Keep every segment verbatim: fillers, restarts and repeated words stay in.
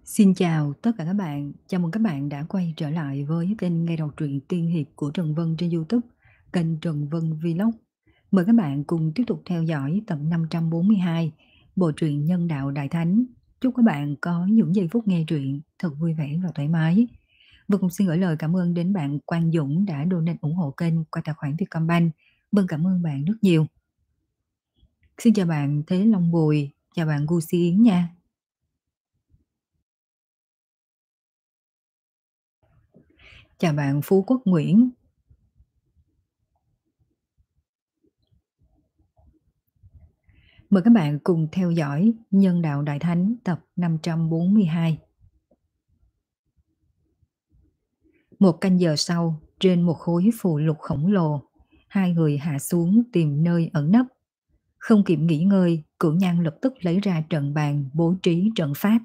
Xin chào tất cả các bạn, chào mừng các bạn đã quay trở lại với kênh nghe đọc truyện tiên hiệp của Trần Vân trên YouTube, kênh Trần Vân Vlog. Mời các bạn cùng tiếp tục theo dõi tập năm trăm bốn mươi hai, bộ truyện Nhân đạo Đại Thánh. Chúc các bạn có những giây phút nghe truyện thật vui vẻ và thoải mái. Và cùng xin gửi lời cảm ơn đến bạn Quang Dũng đã donate ủng hộ kênh qua tài khoản Vietcombank. Vâng, cảm ơn bạn rất nhiều. Xin chào bạn Thế Long Bùi, chào bạn Gu Si Yến nha. Chào bạn Phú Quốc Nguyễn. Mời các bạn cùng theo dõi Nhân đạo Đại Thánh tập năm trăm bốn mươi hai. Một canh giờ sau, trên một khối phù lục khổng lồ, hai người hạ xuống tìm nơi ẩn nấp. Không kịp nghỉ ngơi, Cửu Nhan lập tức lấy ra trận bàn bố trí trận pháp.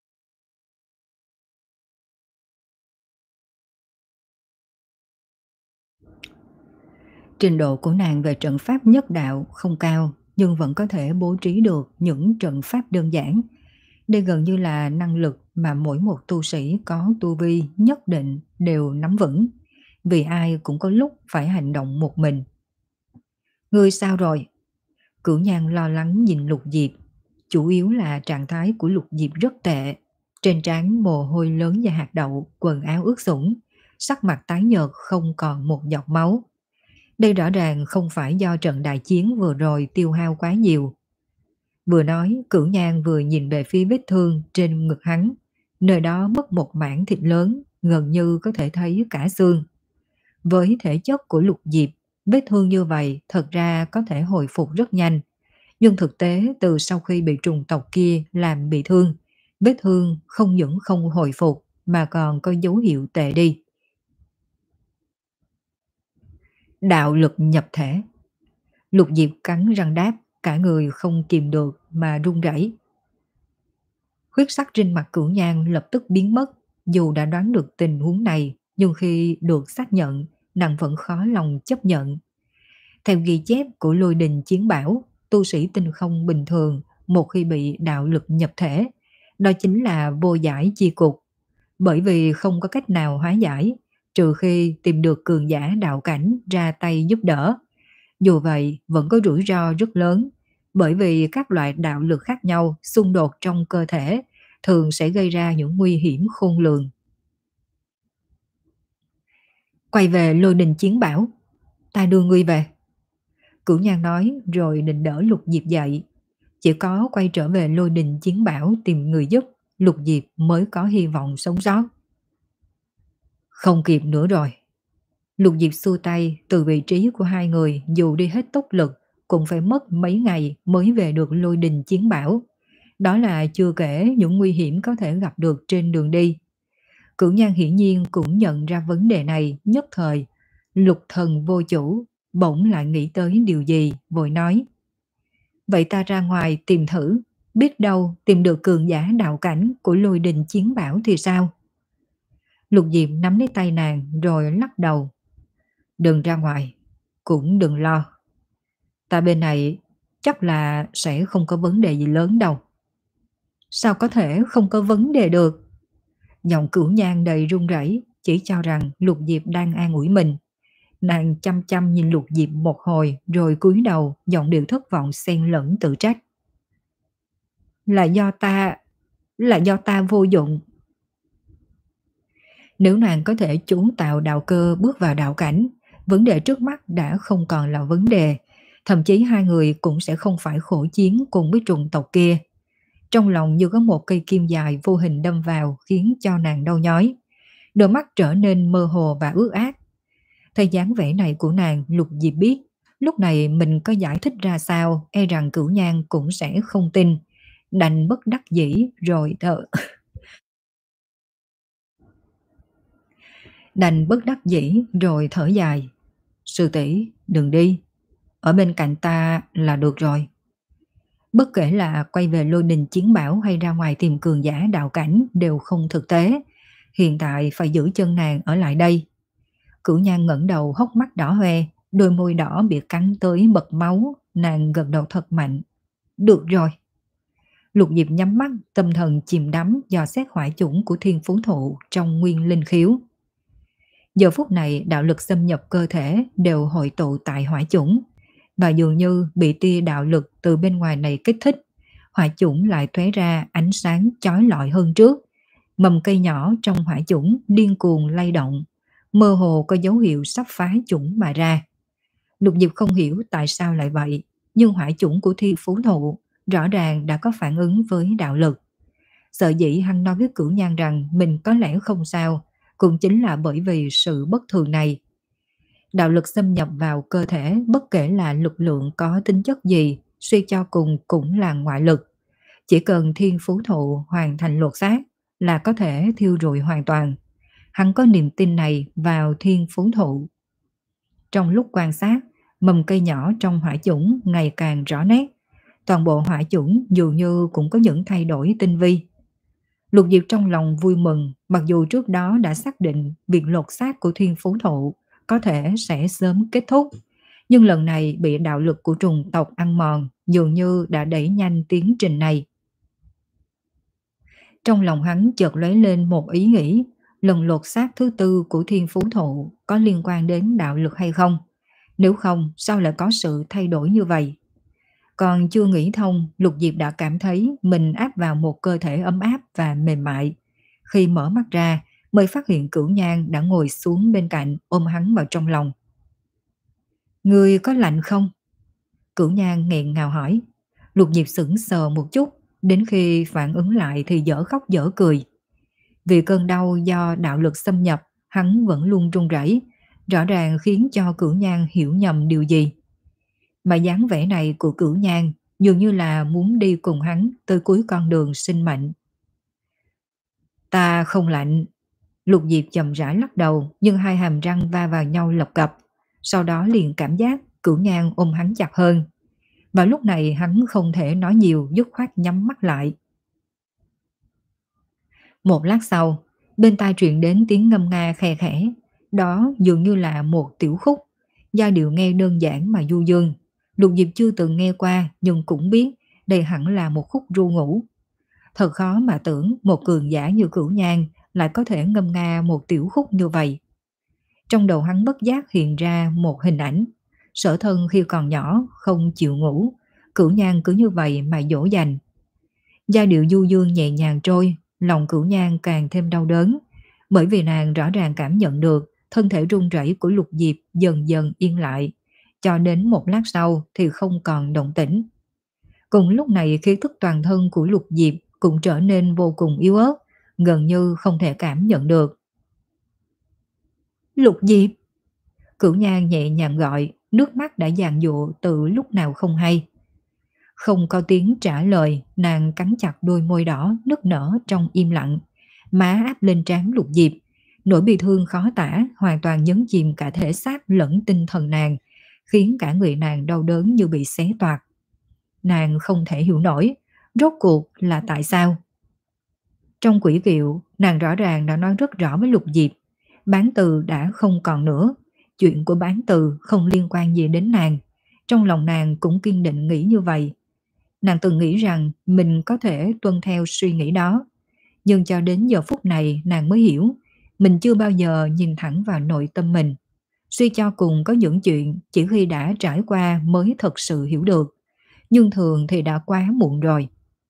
Trình độ của nàng về trận pháp nhất đạo không cao, nhưng vẫn có thể bố trí được những trận pháp đơn giản. Đây gần như là năng lực mà mỗi một tu sĩ có tu vi nhất định đều nắm vững, vì ai cũng có lúc phải hành động một mình. Ngươi sao rồi? Cửu Nhan lo lắng nhìn Lục Diệp, chủ yếu là trạng thái của Lục Diệp rất tệ. Trên trán mồ hôi lớn như hạt đậu, quần áo ướt sũng, sắc mặt tái nhợt không còn một giọt máu. Đây rõ ràng không phải do trận đại chiến vừa rồi tiêu hao quá nhiều. Vừa nói, Cửu Nhan vừa nhìn về phía vết thương trên ngực hắn, nơi đó mất một mảng thịt lớn, gần như có thể thấy cả xương. Với thể chất của Lục Diệp, vết thương như vậy thật ra có thể hồi phục rất nhanh. Nhưng thực tế từ sau khi bị trùng tộc kia làm bị thương, vết thương không những không hồi phục mà còn có dấu hiệu tệ đi. Đạo lực nhập thể. Lục Diệp cắn răng đáp, cả người không kìm được mà run rẩy. Huyết sắc trên mặt Cửu Nhan lập tức biến mất, dù đã đoán được tình huống này, nhưng khi được xác nhận, nàng vẫn khó lòng chấp nhận. Theo ghi chép của Lôi Đình Chiến Bảo, tu sĩ tinh không bình thường một khi bị đạo lực nhập thể, đó chính là vô giải chi cục, bởi vì không có cách nào hóa giải, trừ khi tìm được cường giả đạo cảnh ra tay giúp đỡ. Dù vậy, vẫn có rủi ro rất lớn, bởi vì các loại đạo lực khác nhau xung đột trong cơ thể thường sẽ gây ra những nguy hiểm khôn lường. Quay về Lôi Đình Chiến Bảo, ta đưa ngươi về. Cửu Nhan nói rồi định đỡ Lục Diệp dậy. Chỉ có quay trở về Lôi Đình Chiến Bảo tìm người giúp, Lục Diệp mới có hy vọng sống sót. Không kịp nữa rồi. Lục Diệp xua tay, từ vị trí của hai người dù đi hết tốc lực cũng phải mất mấy ngày mới về được Lôi Đình Chiến Bảo. Đó là chưa kể những nguy hiểm có thể gặp được trên đường đi. Cửu Nhan hiển nhiên cũng nhận ra vấn đề này nhất thời. Lục thần vô chủ, bỗng lại nghĩ tới điều gì, vội nói. Vậy ta ra ngoài tìm thử, biết đâu tìm được cường giả đạo cảnh của Lôi Đình Chiến Bảo thì sao? Lục Diệp nắm lấy tay nàng rồi lắc đầu. Đừng ra ngoài, cũng đừng lo. Ta bên này chắc là sẽ không có vấn đề gì lớn đâu. Sao có thể không có vấn đề được? Giọng Cửu Nhan đầy run rẩy, chỉ cho rằng Lục Diệp đang an ủi mình. Nàng chăm chăm nhìn Lục Diệp một hồi rồi cúi đầu, giọng điệu thất vọng xen lẫn tự trách. Là do ta, là do ta vô dụng. Nếu nàng có thể chú tạo đạo cơ bước vào đạo cảnh, vấn đề trước mắt đã không còn là vấn đề, thậm chí hai người cũng sẽ không phải khổ chiến cùng với trùng tộc kia. Trong lòng như có một cây kim dài vô hình đâm vào khiến cho nàng đau nhói. Đôi mắt trở nên mơ hồ và ướt át. Thấy dáng vẻ này của nàng, Lục Diệp biết, lúc này mình có giải thích ra sao, e rằng Cửu Nhan cũng sẽ không tin. Đành bất đắc dĩ rồi thở. Đành bất đắc dĩ rồi thở dài. Sư tỷ, đừng đi. Ở bên cạnh ta là được rồi. Bất kể là quay về Lôi Đình Chiến Bảo hay ra ngoài tìm cường giả đạo cảnh đều không thực tế. Hiện tại phải giữ chân nàng ở lại đây. Cửu Nhan ngẩng đầu hốc mắt đỏ hoe, đôi môi đỏ bị cắn tới bật máu, nàng gật đầu thật mạnh. Được rồi. Lục Diệp nhắm mắt, tâm thần chìm đắm dò xét hỏa chủng của thiên phú thụ trong nguyên linh khiếu. Giờ phút này đạo lực xâm nhập cơ thể đều hội tụ tại hỏa chủng, và dường như bị tia đạo lực từ bên ngoài này kích thích, hỏa chủng lại tóe ra ánh sáng chói lọi hơn trước. Mầm cây nhỏ trong hỏa chủng điên cuồng lay động, mơ hồ có dấu hiệu sắp phá chủng mà ra. Lục Diệp không hiểu tại sao lại vậy, nhưng hỏa chủng của thiên phú thụ rõ ràng đã có phản ứng với đạo lực. Sợ dĩ hắn nói với Cửu Nhan rằng mình có lẽ không sao, cũng chính là bởi vì sự bất thường này. Đạo lực xâm nhập vào cơ thể bất kể là lực lượng có tính chất gì, suy cho cùng cũng là ngoại lực. Chỉ cần thiên phú thụ hoàn thành lột xác là có thể thiêu rụi hoàn toàn. Hắn có niềm tin này vào thiên phú thụ. Trong lúc quan sát, mầm cây nhỏ trong hỏa chủng ngày càng rõ nét. Toàn bộ hỏa chủng dường như cũng có những thay đổi tinh vi. Lục Diệp trong lòng vui mừng, mặc dù trước đó đã xác định việc lột xác của thiên phú thụ có thể sẽ sớm kết thúc, nhưng lần này bị đạo lực của trùng tộc ăn mòn, dường như đã đẩy nhanh tiến trình này. Trong lòng hắn chợt lóe lên một ý nghĩ, lần lột xác thứ tư của thiên phú thụ có liên quan đến đạo lực hay không? Nếu không, sao lại có sự thay đổi như vậy? Còn chưa nghĩ thông, Lục Diệp đã cảm thấy mình áp vào một cơ thể ấm áp và mềm mại. Khi mở mắt ra, mới phát hiện Cửu Nhan đã ngồi xuống bên cạnh, ôm hắn vào trong lòng. Ngươi có lạnh không? Cửu Nhan nghẹn ngào hỏi. Lục Diệp sững sờ một chút, đến khi phản ứng lại thì dở khóc dở cười. Vì cơn đau do đạo lực xâm nhập, hắn vẫn luôn run rẩy, rõ ràng khiến cho Cửu Nhan hiểu nhầm điều gì. Mà dáng vẻ này của Cửu Nhan dường như là muốn đi cùng hắn tới cuối con đường sinh mệnh. Ta không lạnh. Lục Diệp chậm rãi lắc đầu, nhưng hai hàm răng va vào nhau lập cập. Sau đó liền cảm giác Cửu Nhan ôm hắn chặt hơn. Và lúc này hắn không thể nói nhiều, dứt khoát nhắm mắt lại. Một lát sau, bên tai truyền đến tiếng ngâm nga khe khẽ. Đó dường như là một tiểu khúc, giai điệu nghe đơn giản mà du dương. Lục Diệp chưa từng nghe qua, nhưng cũng biết đây hẳn là một khúc ru ngủ. Thật khó mà tưởng một cường giả như Cửu Nhan lại có thể ngâm nga một tiểu khúc như vậy. Trong đầu hắn bất giác hiện ra một hình ảnh. Sở Thân khi còn nhỏ không chịu ngủ, Cửu Nhan cứ như vậy mà dỗ dành. Giai điệu du dương nhẹ nhàng trôi, lòng Cửu Nhan càng thêm đau đớn, bởi vì nàng rõ ràng cảm nhận được thân thể run rẩy của Lục Diệp dần dần yên lại, cho đến một lát sau thì không còn động tĩnh. Cùng lúc này khí thức toàn thân của Lục Diệp cũng trở nên vô cùng yếu ớt, gần như không thể cảm nhận được. Lục Diệp! Cửu Nhan nhẹ nhàng gọi, nước mắt đã giàn giụa từ lúc nào không hay. Không có tiếng trả lời, nàng cắn chặt đôi môi đỏ nức nở trong im lặng, má áp lên trán Lục Diệp. Nỗi bi thương khó tả hoàn toàn nhấn chìm cả thể xác lẫn tinh thần nàng, khiến cả người nàng đau đớn như bị xé toạc. Nàng không thể hiểu nổi, rốt cuộc là tại sao? Trong quỷ kiệu, nàng rõ ràng đã nói rất rõ với Lục Diệp, Bán Từ đã không còn nữa, chuyện của Bán Từ không liên quan gì đến nàng. Trong lòng nàng cũng kiên định nghĩ như vậy. Nàng từng nghĩ rằng mình có thể tuân theo suy nghĩ đó, nhưng cho đến giờ phút này nàng mới hiểu, mình chưa bao giờ nhìn thẳng vào nội tâm mình. Suy cho cùng có những chuyện chỉ khi đã trải qua mới thật sự hiểu được, nhưng thường thì đã quá muộn rồi.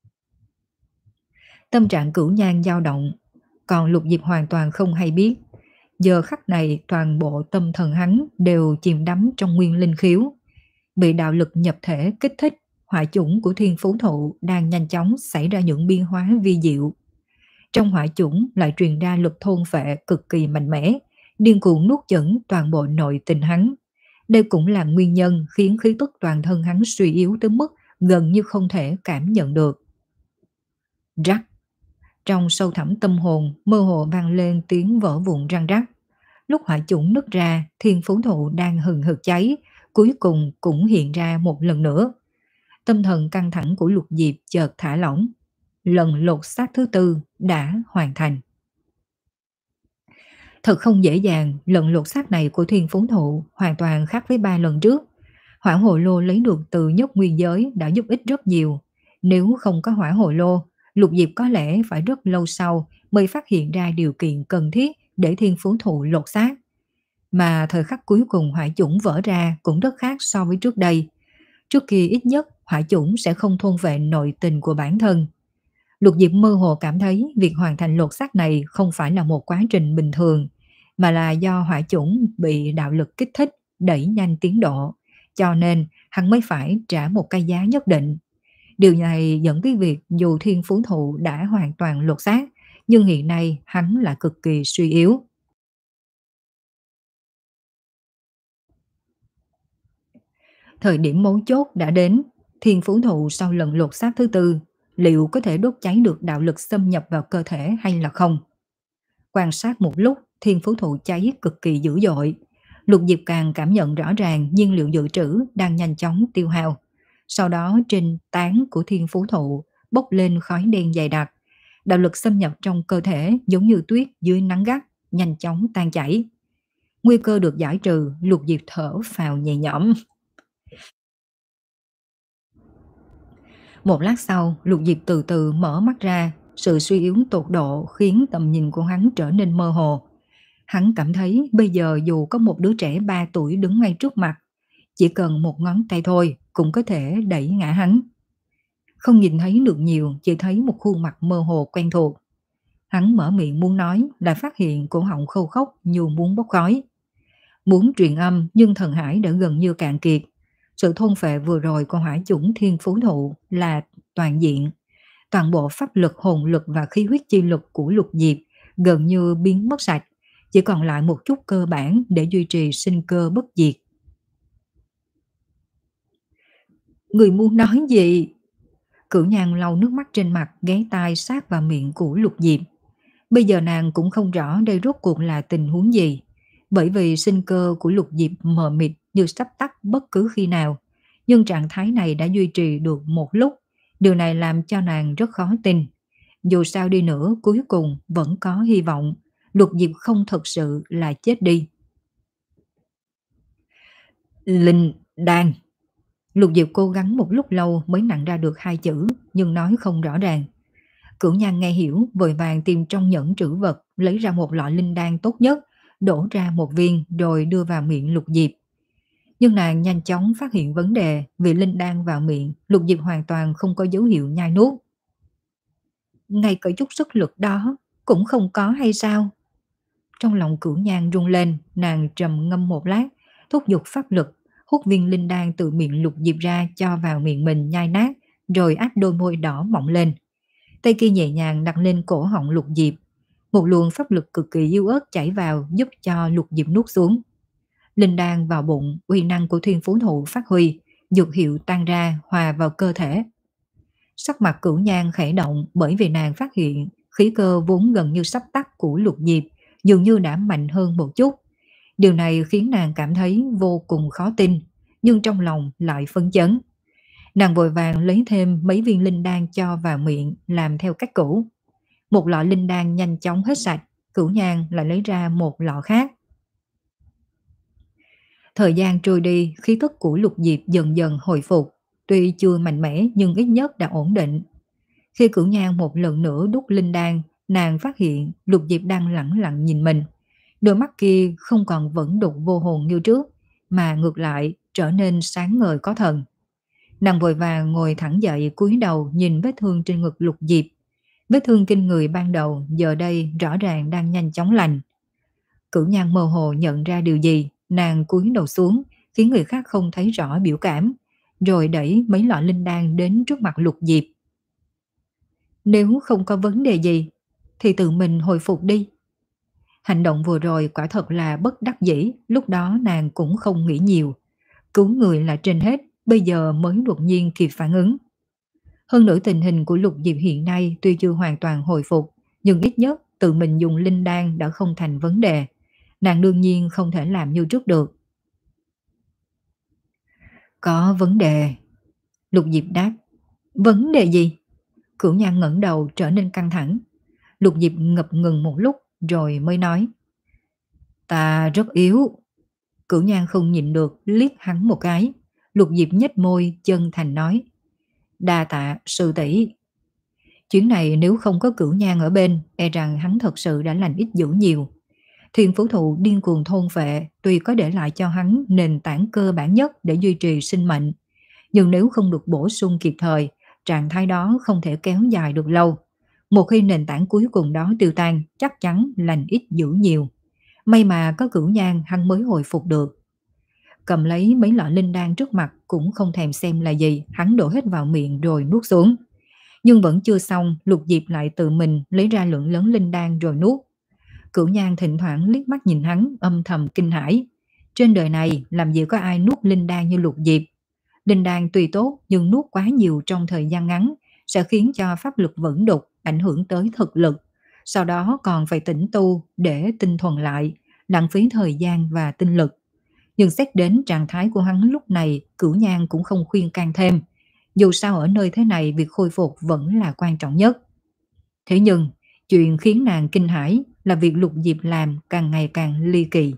Tâm trạng Cửu Nhan dao động, còn Lục Diệp hoàn toàn không hay biết. Giờ khắc này toàn bộ tâm thần hắn đều chìm đắm trong nguyên linh khiếu. Bị đạo lực nhập thể kích thích, hỏa chủng của thiên phú thụ đang nhanh chóng xảy ra những biến hóa vi diệu. Trong hỏa chủng lại truyền ra lực thôn phệ cực kỳ mạnh mẽ, điên cuồng nuốt chửng toàn bộ nội tình hắn. Đây cũng là nguyên nhân khiến khí tức toàn thân hắn suy yếu tới mức gần như không thể cảm nhận được. Rắc! Trong sâu thẳm tâm hồn mơ hồ vang lên tiếng vỡ vụn răng rắc. Lúc hỏa chủng nứt ra, thiên phú thụ đang hừng hực cháy, cuối cùng cũng hiện ra một lần nữa. Tâm thần căng thẳng của Lục Diệp chợt thả lỏng. Lần lột xác thứ tư đã hoàn thành. Thật không dễ dàng, lần lột xác này của thiên phú thụ hoàn toàn khác với ba lần trước. Hỏa hồ lô lấy được từ nhất nguyên giới đã giúp ích rất nhiều, Nếu không có hỏa hồ lô, Lục Diệp có lẽ phải rất lâu sau mới phát hiện ra điều kiện cần thiết để thiên phú thụ lột xác. Mà thời khắc cuối cùng hỏa chủng vỡ ra cũng rất khác so với trước đây. Trước kia ít nhất hỏa chủng sẽ không thôn vệ nội tình của bản thân. Lục Diệp mơ hồ cảm thấy việc hoàn thành lột xác này không phải là một quá trình bình thường, mà là do hỏa chủng bị đạo lực kích thích, đẩy nhanh tiến độ, cho nên hắn mới phải trả một cái giá nhất định. Điều này dẫn tới việc dù thiên phú thụ đã hoàn toàn lột xác, nhưng hiện nay hắn là cực kỳ suy yếu. Thời điểm mấu chốt đã đến, thiên phú thụ sau lần lột xác thứ tư, liệu có thể đốt cháy được đạo lực xâm nhập vào cơ thể hay là không? Quan sát một lúc, thiên phú thụ cháy cực kỳ dữ dội. Lục Diệp càng cảm nhận rõ ràng nhiên liệu dự trữ đang nhanh chóng tiêu hao. Sau đó trên tán của thiên phú thụ bốc lên khói đen dày đặc. Đạo lực xâm nhập trong cơ thể giống như tuyết dưới nắng gắt, nhanh chóng tan chảy. Nguy cơ được giải trừ, Lục Diệp thở phào nhẹ nhõm. Một lát sau, Lục Diệp từ từ mở mắt ra, sự suy yếu tột độ khiến tầm nhìn của hắn trở nên mơ hồ. Hắn cảm thấy bây giờ dù có một đứa trẻ ba tuổi đứng ngay trước mặt, chỉ cần một ngón tay thôi cũng có thể đẩy ngã hắn. Không nhìn thấy được nhiều, chỉ thấy một khuôn mặt mơ hồ quen thuộc. Hắn mở miệng muốn nói, lại phát hiện cổ họng khô khốc như muốn bốc khói. Muốn truyền âm nhưng thần hải đã gần như cạn kiệt. Sự thôn phệ vừa rồi của hỏa chủng thiên phú thụ là toàn diện. Toàn bộ pháp lực, hồn lực và khí huyết chi lực của Lục Diệp gần như biến mất sạch, chỉ còn lại một chút cơ bản để duy trì sinh cơ bất diệt. Người muốn nói gì? Cửu Nhan lau nước mắt trên mặt, ghé tai sát vào miệng của Lục Diệp. Bây giờ nàng cũng không rõ đây rốt cuộc là tình huống gì, bởi vì sinh cơ của Lục Diệp mờ mịt như sắp tắt bất cứ khi nào. Nhưng trạng thái này đã duy trì được một lúc, điều này làm cho nàng rất khó tin. Dù sao đi nữa, cuối cùng vẫn có hy vọng, Lục Diệp không thật sự là chết đi. Linh đan. Lục Diệp cố gắng một lúc lâu mới nặn ra được hai chữ, nhưng nói không rõ ràng. Cửu Nhan nghe hiểu, vội vàng tìm trong nhẫn trữ vật, lấy ra một lọ linh đan tốt nhất, đổ ra một viên rồi đưa vào miệng Lục Diệp. Nhưng nàng nhanh chóng phát hiện vấn đề, vì linh đan vào miệng, Lục Diệp hoàn toàn không có dấu hiệu nhai nuốt. Ngay cả chút sức lực đó cũng không có hay sao? Trong lòng Cửu Nhan rung lên, nàng trầm ngâm một lát, thúc giục pháp lực, hút viên linh đan từ miệng Lục Diệp ra cho vào miệng mình nhai nát, rồi áp đôi môi đỏ mọng lên. Tay kia nhẹ nhàng đặt lên cổ họng Lục Diệp. Một luồng pháp lực cực kỳ yếu ớt chảy vào giúp cho Lục Diệp nuốt xuống. Linh đan vào bụng, uy năng của thiên phú thụ phát huy, dược hiệu tan ra hòa vào cơ thể. Sắc mặt Cửu Nhan khẽ động bởi vì nàng phát hiện khí cơ vốn gần như sắp tắt của Lục Diệp dường như đã mạnh hơn một chút. Điều này khiến nàng cảm thấy vô cùng khó tin, nhưng trong lòng lại phấn chấn. Nàng vội vàng lấy thêm mấy viên linh đan cho vào miệng làm theo cách cũ. Một lọ linh đan nhanh chóng hết sạch, Cửu Nhan lại lấy ra một lọ khác. Thời gian trôi đi, khí tức của Lục Diệp dần dần hồi phục, tuy chưa mạnh mẽ nhưng ít nhất đã ổn định. Khi Cửu Nhan một lần nữa đút linh đan, nàng phát hiện Lục Diệp đang lẳng lặng nhìn mình. Đôi mắt kia không còn vẫn đục vô hồn như trước, mà ngược lại trở nên sáng ngời có thần. Nàng vội vàng ngồi thẳng dậy, cúi đầu nhìn vết thương trên ngực Lục Diệp. Vết thương kinh người ban đầu giờ đây rõ ràng đang nhanh chóng lành. Cửu Nhan mơ hồ nhận ra điều gì, nàng cúi đầu xuống, khiến người khác không thấy rõ biểu cảm, rồi đẩy mấy lọ linh đan đến trước mặt Lục Diệp. Nếu không có vấn đề gì, thì tự mình hồi phục đi. Hành động vừa rồi quả thật là bất đắc dĩ, lúc đó nàng cũng không nghĩ nhiều. Cứu người là trên hết, bây giờ mới đột nhiên kịp phản ứng. Hơn nữa tình hình của Lục Diệp hiện nay tuy chưa hoàn toàn hồi phục, nhưng ít nhất tự mình dùng linh đan đã không thành vấn đề. Nàng đương nhiên không thể làm như trước được. Có vấn đề. Lục Diệp đáp. Vấn đề gì? Cửu Nhan ngẩng đầu trở nên căng thẳng. Lục Diệp ngập ngừng một lúc rồi mới nói. Ta rất yếu. Cửu Nhan không nhịn được liếc hắn một cái. Lục Diệp nhếch môi chân thành nói. Đa tạ sư tỷ. Chuyến này nếu không có Cửu Nhan ở bên, e rằng hắn thật sự đã lành ít dữ nhiều. Thiên Phú Thụ điên cuồng thôn phệ, tuy có để lại cho hắn nền tảng cơ bản nhất để duy trì sinh mệnh, nhưng nếu không được bổ sung kịp thời, trạng thái đó không thể kéo dài được lâu. Một khi nền tảng cuối cùng đó tiêu tan, chắc chắn lành ít dữ nhiều. May mà có Cửu Nhan hắn mới hồi phục được. Cầm lấy mấy lọ linh đan trước mặt cũng không thèm xem là gì, hắn đổ hết vào miệng rồi nuốt xuống. Nhưng vẫn chưa xong, Lục Diệp lại tự mình lấy ra lượng lớn linh đan rồi nuốt. Cửu Nhan thỉnh thoảng liếc mắt nhìn hắn, âm thầm kinh hãi. Trên đời này làm gì có ai nuốt linh đan như Lục Diệp. Linh đan tuy tốt nhưng nuốt quá nhiều trong thời gian ngắn sẽ khiến cho pháp lực vẩn đục, ảnh hưởng tới thực lực. Sau đó còn phải tĩnh tu để tinh thuần lại, lãng phí thời gian và tinh lực. Nhưng xét đến trạng thái của hắn lúc này, Cửu Nhan cũng không khuyên can thêm. Dù sao ở nơi thế này việc khôi phục vẫn là quan trọng nhất. Thế nhưng, chuyện khiến nàng kinh hãi là việc Lục Diệp làm càng ngày càng ly kỳ.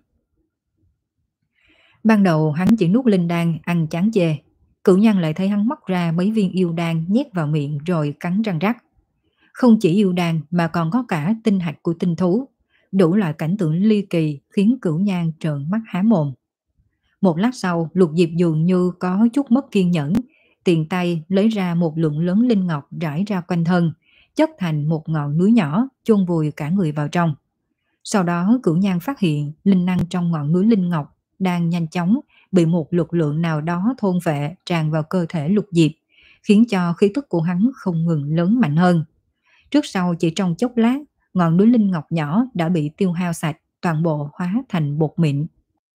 Ban đầu hắn chỉ nuốt linh đan ăn chán chê. Cửu Nhan lại thấy hắn móc ra mấy viên yêu đan nhét vào miệng rồi cắn răng rắc. Không chỉ yêu đan mà còn có cả tinh hạch của tinh thú. Đủ loại cảnh tượng ly kỳ khiến Cửu Nhan trợn mắt há mồm. Một lát sau, Lục Diệp dường như có chút mất kiên nhẫn, tiện tay lấy ra một lượng lớn linh ngọc rải ra quanh thân, chất thành một ngọn núi nhỏ, chôn vùi cả người vào trong. Sau đó Cửu Nhan phát hiện linh năng trong ngọn núi linh ngọc đang nhanh chóng bị một lực lượng nào đó thôn phệ tràn vào cơ thể Lục Diệp, khiến cho khí tức của hắn không ngừng lớn mạnh hơn. Trước sau chỉ trong chốc lát, ngọn núi linh ngọc nhỏ đã bị tiêu hao sạch, toàn bộ hóa thành bột mịn.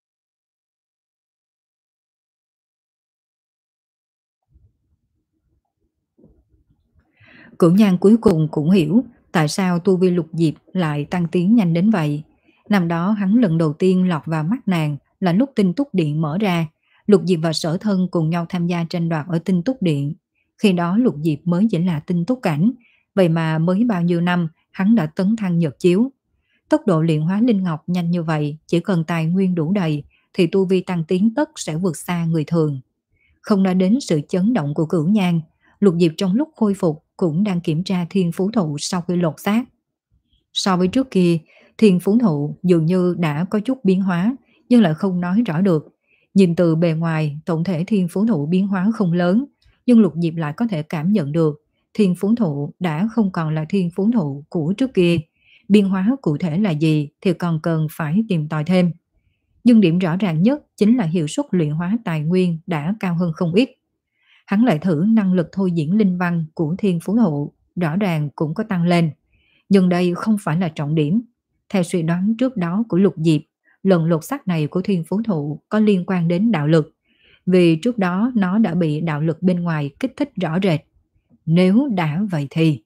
Cửu Nhan cuối cùng cũng hiểu tại sao tu vi Lục Diệp lại tăng tiến nhanh đến vậy. Năm đó hắn lần đầu tiên lọt vào mắt nàng là lúc Tinh Túc Điện mở ra. Lục Diệp và Sở Thân cùng nhau tham gia tranh đoạt ở Tinh Túc Điện. Khi đó Lục Diệp mới chỉ là tinh túc cảnh, vậy mà mới bao nhiêu năm hắn đã tấn thăng nhật chiếu. Tốc độ luyện hóa linh ngọc nhanh như vậy, chỉ cần tài nguyên đủ đầy thì tu vi tăng tiến tất sẽ vượt xa người thường. Không nói đến sự chấn động của Cửu Nhan, Lục Diệp trong lúc khôi phục cũng đang kiểm tra thiên phú thụ sau khi lột xác. So với trước kia, thiên phú thụ dường như đã có chút biến hóa, nhưng lại không nói rõ được. Nhìn từ bề ngoài, tổng thể thiên phú thụ biến hóa không lớn, nhưng Lục Diệp lại có thể cảm nhận được thiên phú thụ đã không còn là thiên phú thụ của trước kia. Biến hóa cụ thể là gì thì còn cần phải tìm tòi thêm. Nhưng điểm rõ ràng nhất chính là hiệu suất luyện hóa tài nguyên đã cao hơn không ít. Hắn lại thử năng lực thôi diễn linh văn của thiên phú thụ, rõ ràng cũng có tăng lên. Nhưng đây không phải là trọng điểm. Theo suy đoán trước đó của Lục Diệp, lần lột xác này của thiên phú thụ có liên quan đến đạo lực. Vì trước đó nó đã bị đạo lực bên ngoài kích thích rõ rệt. Nếu đã vậy thì...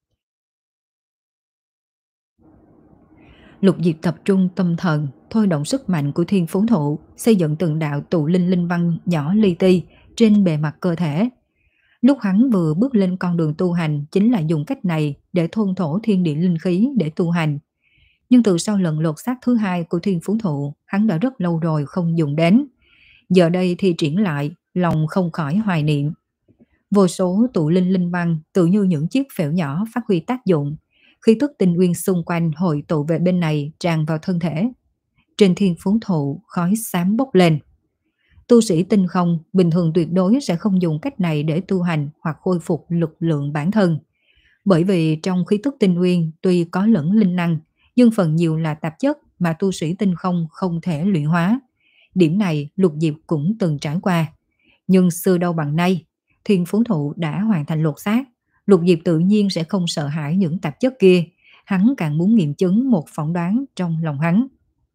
Lục Diệp tập trung tâm thần, thôi động sức mạnh của thiên phú thụ, xây dựng từng đạo tụ linh linh văn nhỏ li ti trên bề mặt cơ thể. Lúc hắn vừa bước lên con đường tu hành chính là dùng cách này để thôn thổ thiên địa linh khí để tu hành. Nhưng từ sau lần lột xác thứ hai của thiên phú thụ, hắn đã rất lâu rồi không dùng đến. Giờ đây thì triển lại, lòng không khỏi hoài niệm. Vô số tụ linh linh văn tự như những chiếc phễu nhỏ phát huy tác dụng. Khí tức tinh nguyên xung quanh hội tụ về bên này tràn vào thân thể. Trên thiên phú thụ khói xám bốc lên. Tu sĩ tinh không bình thường tuyệt đối sẽ không dùng cách này để tu hành hoặc khôi phục lực lượng bản thân. Bởi vì trong khí tức tinh nguyên tuy có lẫn linh năng, nhưng phần nhiều là tạp chất mà tu sĩ tinh không không thể luyện hóa. Điểm này Lục Diệp cũng từng trải qua. Nhưng xưa đâu bằng nay, thiên phú thụ đã hoàn thành lột xác. Lục Diệp tự nhiên sẽ không sợ hãi những tạp chất kia. Hắn càng muốn nghiệm chứng một phỏng đoán trong lòng hắn.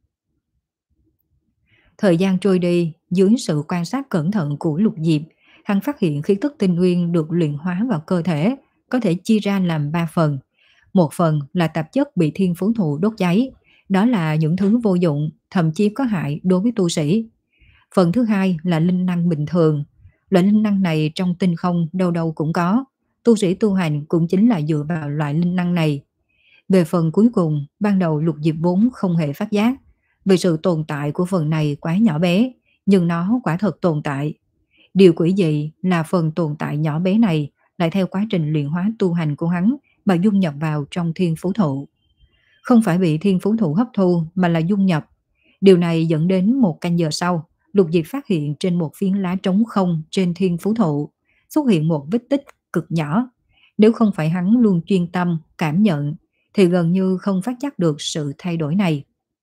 Thời gian trôi đi, dưới sự quan sát cẩn thận của Lục Diệp, hắn phát hiện khí tức tinh nguyên được luyện hóa vào cơ thể, có thể chia ra làm ba phần. Một phần là tạp chất bị thiên phú thụ đốt cháy, đó là những thứ vô dụng, thậm chí có hại đối với tu sĩ. Phần thứ hai là linh năng bình thường. Loại linh năng này trong tinh không đâu đâu cũng có. Tu sĩ tu hành cũng chính là dựa vào loại linh năng này. Về phần cuối cùng, ban đầu Lục Diệp vốn không hề phát giác. Vì sự tồn tại của phần này quá nhỏ bé, nhưng nó quả thật tồn tại. Điều quỷ dị là phần tồn tại nhỏ bé này lại theo quá trình luyện hóa tu hành của hắn mà dung nhập vào trong thiên phú thụ. Không phải bị thiên phú thụ hấp thu mà là dung nhập. Điều này dẫn đến một canh giờ sau, Lục Diệp phát hiện trên một phiến lá trống không trên thiên phú thụ xuất hiện một vết tích cực nhỏ. Nếu không phải hắn luôn chuyên tâm, cảm nhận, thì gần như không phát giác được sự thay đổi này.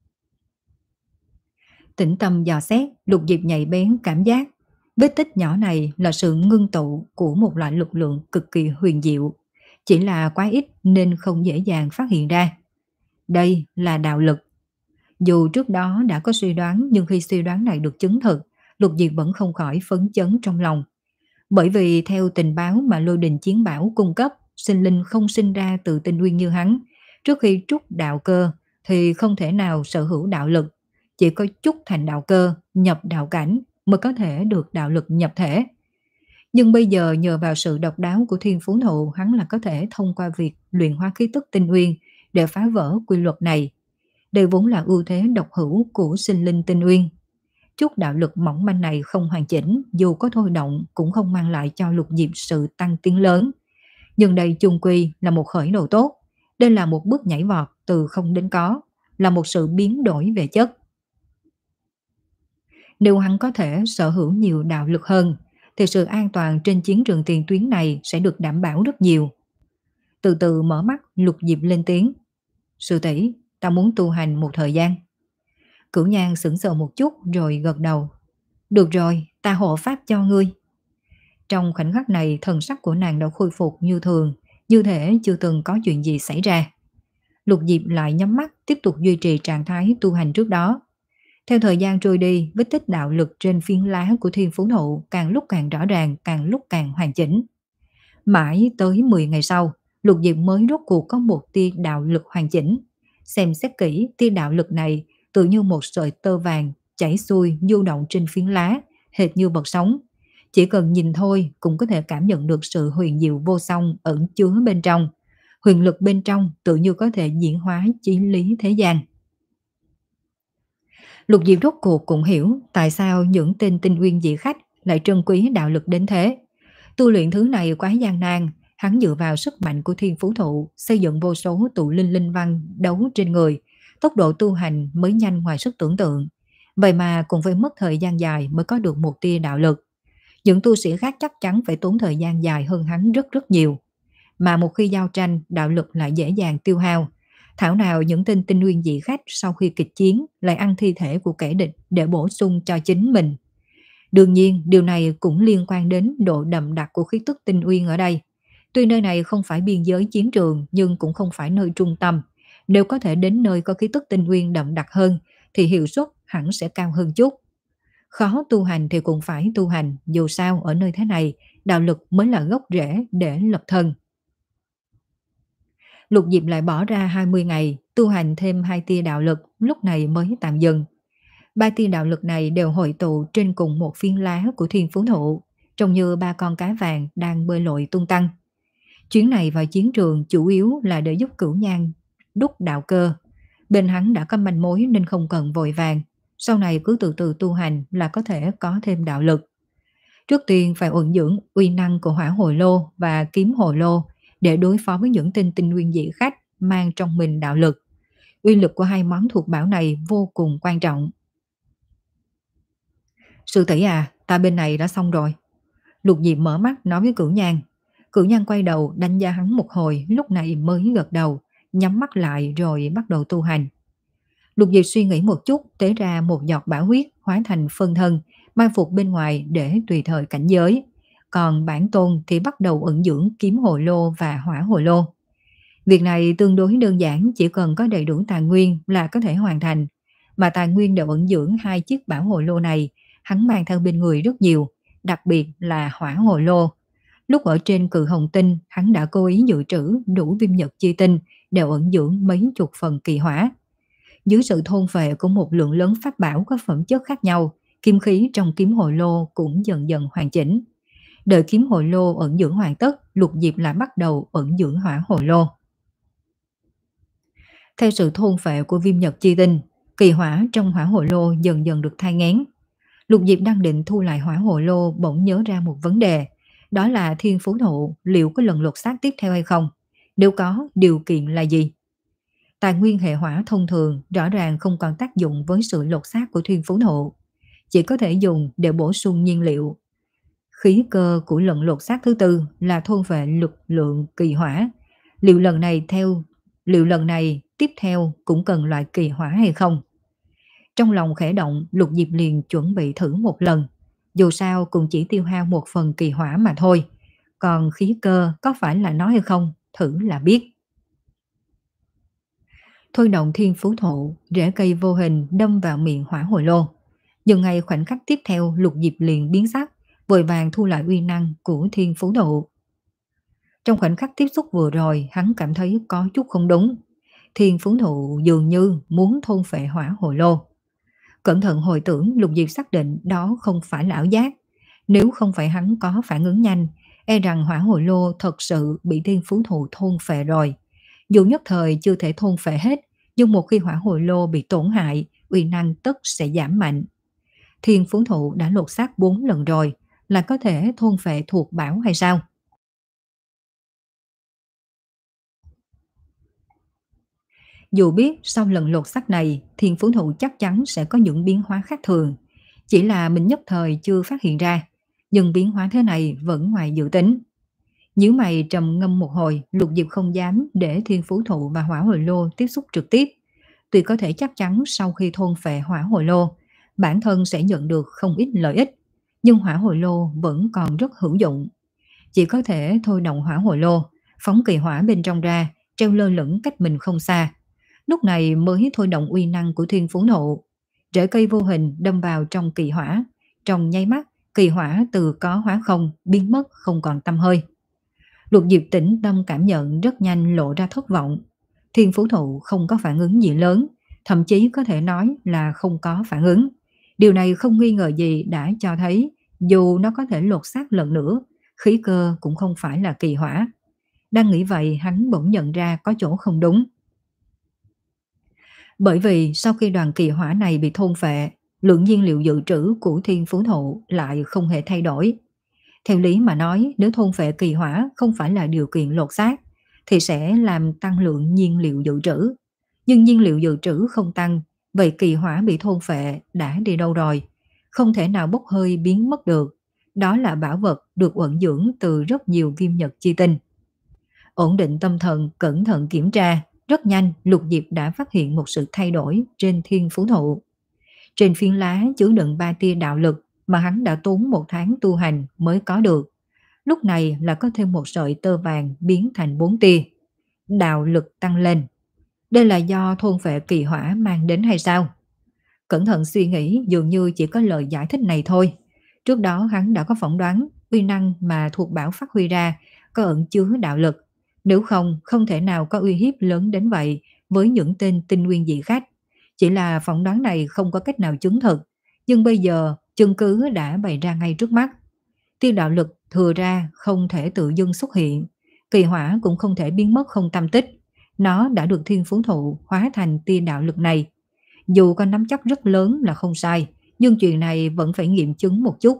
Tĩnh tâm dò xét, Lục Diệp nhạy bén cảm giác. Vết tích nhỏ này là sự ngưng tụ của một loại lực lượng cực kỳ huyền diệu. Chỉ là quá ít nên không dễ dàng phát hiện ra. Đây là đạo lực. Dù trước đó đã có suy đoán nhưng khi suy đoán này được chứng thực, Lục Diệp vẫn không khỏi phấn chấn trong lòng. Bởi vì theo tình báo mà Lôi Đình Chiến Bảo cung cấp, sinh linh không sinh ra từ tinh nguyên như hắn. Trước khi trút đạo cơ thì không thể nào sở hữu đạo lực. Chỉ có trút thành đạo cơ, nhập đạo cảnh mới có thể được đạo lực nhập thể. Nhưng bây giờ nhờ vào sự độc đáo của thiên phú thụ, hắn là có thể thông qua việc luyện hóa khí tức tinh nguyên để phá vỡ quy luật này. Đây vốn là ưu thế độc hữu của sinh linh tinh nguyên. Chút đạo lực mỏng manh này không hoàn chỉnh, dù có thôi động cũng không mang lại cho Lục Diệp sự tăng tiến lớn. Nhưng đây chung quy là một khởi đầu tốt. Đây là một bước nhảy vọt từ không đến có, là một sự biến đổi về chất. Nếu hắn có thể sở hữu nhiều đạo lực hơn, thì sự an toàn trên chiến trường tiền tuyến này sẽ được đảm bảo rất nhiều. Từ từ mở mắt, Lục Diệp lên tiếng. Sư tỷ, ta muốn tu hành một thời gian. Cửu Nhan sững sờ một chút rồi gật đầu. Được rồi, ta hộ pháp cho ngươi. Trong khoảnh khắc này, thần sắc của nàng đã khôi phục như thường, như thể chưa từng có chuyện gì xảy ra. Lục Diệp lại nhắm mắt tiếp tục duy trì trạng thái tu hành trước đó. Theo thời gian trôi đi, vết tích đạo lực trên phiến lá của thiên phú thụ càng lúc càng rõ ràng, càng lúc càng hoàn chỉnh. Mãi tới mười ngày sau, Lục Diệp mới rốt cuộc có một tia đạo lực hoàn chỉnh. Xem xét kỹ, tia đạo lực này tự như một sợi tơ vàng chảy xuôi du động trên phiến lá, hệt như vật sống. Chỉ cần nhìn thôi cũng có thể cảm nhận được sự huyền diệu vô song ẩn chứa bên trong. Huyền lực bên trong tự như có thể diễn hóa chí lý thế gian. Lục Diệp rốt cuộc cũng hiểu tại sao những tên tinh nguyên dị khách lại trân quý đạo lực đến thế. Tu luyện thứ này quá gian nan, hắn dựa vào sức mạnh của thiên phú thụ, xây dựng vô số tụ linh linh văn đấu trên người, tốc độ tu hành mới nhanh ngoài sức tưởng tượng. Vậy mà cũng phải mất thời gian dài mới có được một tia đạo lực. Những tu sĩ khác chắc chắn phải tốn thời gian dài hơn hắn rất rất nhiều. Mà một khi giao tranh, đạo lực lại dễ dàng tiêu hao. Thảo nào những tên tinh nguyên dị khách sau khi kịch chiến lại ăn thi thể của kẻ địch để bổ sung cho chính mình. Đương nhiên, điều này cũng liên quan đến độ đậm đặc của khí tức tinh nguyên ở đây. Tuy nơi này không phải biên giới chiến trường nhưng cũng không phải nơi trung tâm. Nếu có thể đến nơi có khí tức tinh nguyên đậm đặc hơn thì hiệu suất hẳn sẽ cao hơn chút. Khó tu hành thì cũng phải tu hành, dù sao ở nơi thế này, đạo lực mới là gốc rễ để lập thân. Lục Diệp lại bỏ ra hai mươi ngày, tu hành thêm hai tia đạo lực, lúc này mới tạm dừng. Ba tia đạo lực này đều hội tụ trên cùng một phiến lá của thiên phú thụ, trông như ba con cá vàng đang bơi lội tung tăng. Chuyến này vào chiến trường chủ yếu là để giúp Cửu Nhan đúc đạo cơ. Bên hắn đã có manh mối nên không cần vội vàng, sau này cứ từ từ tu hành là có thể có thêm đạo lực. Trước tiên phải ổn dưỡng uy năng của hỏa hồi lô và kiếm hồi lô để đối phó với những tên tinh nguyên dị khách mang trong mình đạo lực. Uy lực của hai món thuộc bảo này vô cùng quan trọng. Sư tỷ à, ta bên này đã xong rồi. Lục Diệp mở mắt nói với Cửu Nhan. Cửu Nhan quay đầu đánh giá hắn một hồi, lúc này mới gật đầu, nhắm mắt lại rồi bắt đầu tu hành. Lục Diệp suy nghĩ một chút, tế ra một giọt bảo huyết hóa thành phân thân, mai phục bên ngoài để tùy thời cảnh giới. Còn bản tôn thì bắt đầu ẩn dưỡng kiếm hồi lô và hỏa hồi lô. Việc này tương đối đơn giản, chỉ cần có đầy đủ tài nguyên là có thể hoàn thành. Mà tài nguyên đều ẩn dưỡng hai chiếc bảo hồi lô này, hắn mang theo bên người rất nhiều, đặc biệt là hỏa hồi lô. Lúc ở trên Cự Hồng Tinh, hắn đã cố ý dự trữ đủ viêm nhật chi tinh, đều ẩn dưỡng mấy chục phần kỳ hỏa. Dưới sự thôn phệ của một lượng lớn pháp bảo có phẩm chất khác nhau, kim khí trong kiếm hồi lô cũng dần dần hoàn chỉnh. Đợi kiếm hồi lô ẩn dưỡng hoàn tất, Lục Diệp lại bắt đầu ẩn dưỡng hỏa hồi lô. Theo sự thôn phệ của viêm nhật chi tinh, kỳ hỏa trong hỏa hồi lô dần dần được thai nghén. Lục Diệp đang định thu lại hỏa hồi lô bỗng nhớ ra một vấn đề. Đó là thiên phú thụ liệu có lần lột xác tiếp theo hay không? Nếu có, điều kiện là gì? Tài nguyên hệ hỏa thông thường rõ ràng không còn tác dụng với sự lột xác của thiên phú thụ, chỉ có thể dùng để bổ sung nhiên liệu. Khí cơ của lần lột xác thứ tư là thôn phệ lực lượng kỳ hỏa. Liệu lần này theo liệu lần này tiếp theo cũng cần loại kỳ hỏa hay không? Trong lòng khẽ động, Lục Diệp liền chuẩn bị thử một lần. Dù sao cũng chỉ tiêu hao một phần kỳ hỏa mà thôi. Còn khí cơ có phải là nó hay không, thử là biết. Thôi động thiên phú thụ, rễ cây vô hình đâm vào miệng hỏa hồi lô. Nhưng ngay khoảnh khắc tiếp theo, Lục Diệp liền biến sắc, vội vàng thu lại uy năng của thiên phú thụ. Trong khoảnh khắc tiếp xúc vừa rồi, hắn cảm thấy có chút không đúng. Thiên phú thụ dường như muốn thôn phệ hỏa hồi lô. Cẩn thận hồi tưởng, Lục Diệp xác định đó không phải là ảo giác. Nếu không phải hắn có phản ứng nhanh, e rằng hỏa hồi lô thật sự bị thiên phú thụ thôn phệ rồi. Dù nhất thời chưa thể thôn phệ hết, nhưng một khi hỏa hồi lô bị tổn hại, uy năng tất sẽ giảm mạnh. Thiên phú thụ đã lột xác bốn lần rồi, là có thể thôn phệ thuộc bảo hay sao? Dù biết sau lần lột xác này, thiên phú thụ chắc chắn sẽ có những biến hóa khác thường. Chỉ là mình nhất thời chưa phát hiện ra, nhưng biến hóa thế này vẫn ngoài dự tính. Nhíu mày trầm ngâm một hồi, Lục Diệp không dám để thiên phú thụ và hỏa hồi lô tiếp xúc trực tiếp. Tuy có thể chắc chắn sau khi thôn phệ hỏa hồi lô, bản thân sẽ nhận được không ít lợi ích, nhưng hỏa hồi lô vẫn còn rất hữu dụng. Chỉ có thể thôi động hỏa hồi lô, phóng kỳ hỏa bên trong ra, treo lơ lửng cách mình không xa. Lúc này mới thôi động uy năng của thiên phú thụ. Rễ cây vô hình đâm vào trong kỳ hỏa. Trong nháy mắt, kỳ hỏa từ có hóa không, biến mất không còn tăm hơi. Lục Diệp tĩnh tâm cảm nhận rất nhanh lộ ra thất vọng. Thiên phú thụ không có phản ứng gì lớn, thậm chí có thể nói là không có phản ứng. Điều này không nghi ngờ gì đã cho thấy dù nó có thể lột xác lần nữa, khí cơ cũng không phải là kỳ hỏa. Đang nghĩ vậy, hắn bỗng nhận ra có chỗ không đúng. Bởi vì sau khi đoàn kỳ hỏa này bị thôn phệ, lượng nhiên liệu dự trữ của thiên phú thụ lại không hề thay đổi. Theo lý mà nói, nếu thôn phệ kỳ hỏa không phải là điều kiện lột xác, thì sẽ làm tăng lượng nhiên liệu dự trữ. Nhưng nhiên liệu dự trữ không tăng, vậy kỳ hỏa bị thôn phệ đã đi đâu rồi? Không thể nào bốc hơi biến mất được. Đó là bảo vật được ẩn dưỡng từ rất nhiều viêm nhật chi tinh. Ổn định tâm thần, cẩn thận kiểm tra, rất nhanh Lục Diệp đã phát hiện một sự thay đổi trên thiên phú thụ. Trên phiến lá chứa đựng ba tia đạo lực mà hắn đã tốn một tháng tu hành mới có được. Lúc này là có thêm một sợi tơ vàng biến thành bốn tia. Đạo lực tăng lên. Đây là do thôn phệ kỳ hỏa mang đến hay sao? Cẩn thận suy nghĩ, dường như chỉ có lời giải thích này thôi. Trước đó hắn đã có phỏng đoán uy năng mà thuộc bảo phát huy ra có ẩn chứa đạo lực. Nếu không, không thể nào có uy hiếp lớn đến vậy với những tên tinh nguyên dị khách. Chỉ là phỏng đoán này không có cách nào chứng thực, nhưng bây giờ chứng cứ đã bày ra ngay trước mắt. Tia đạo lực thừa ra không thể tự dưng xuất hiện, kỳ hỏa cũng không thể biến mất không tâm tích. Nó đã được thiên phú thụ hóa thành tia đạo lực này. Dù có nắm chắc rất lớn là không sai, nhưng chuyện này vẫn phải nghiệm chứng một chút.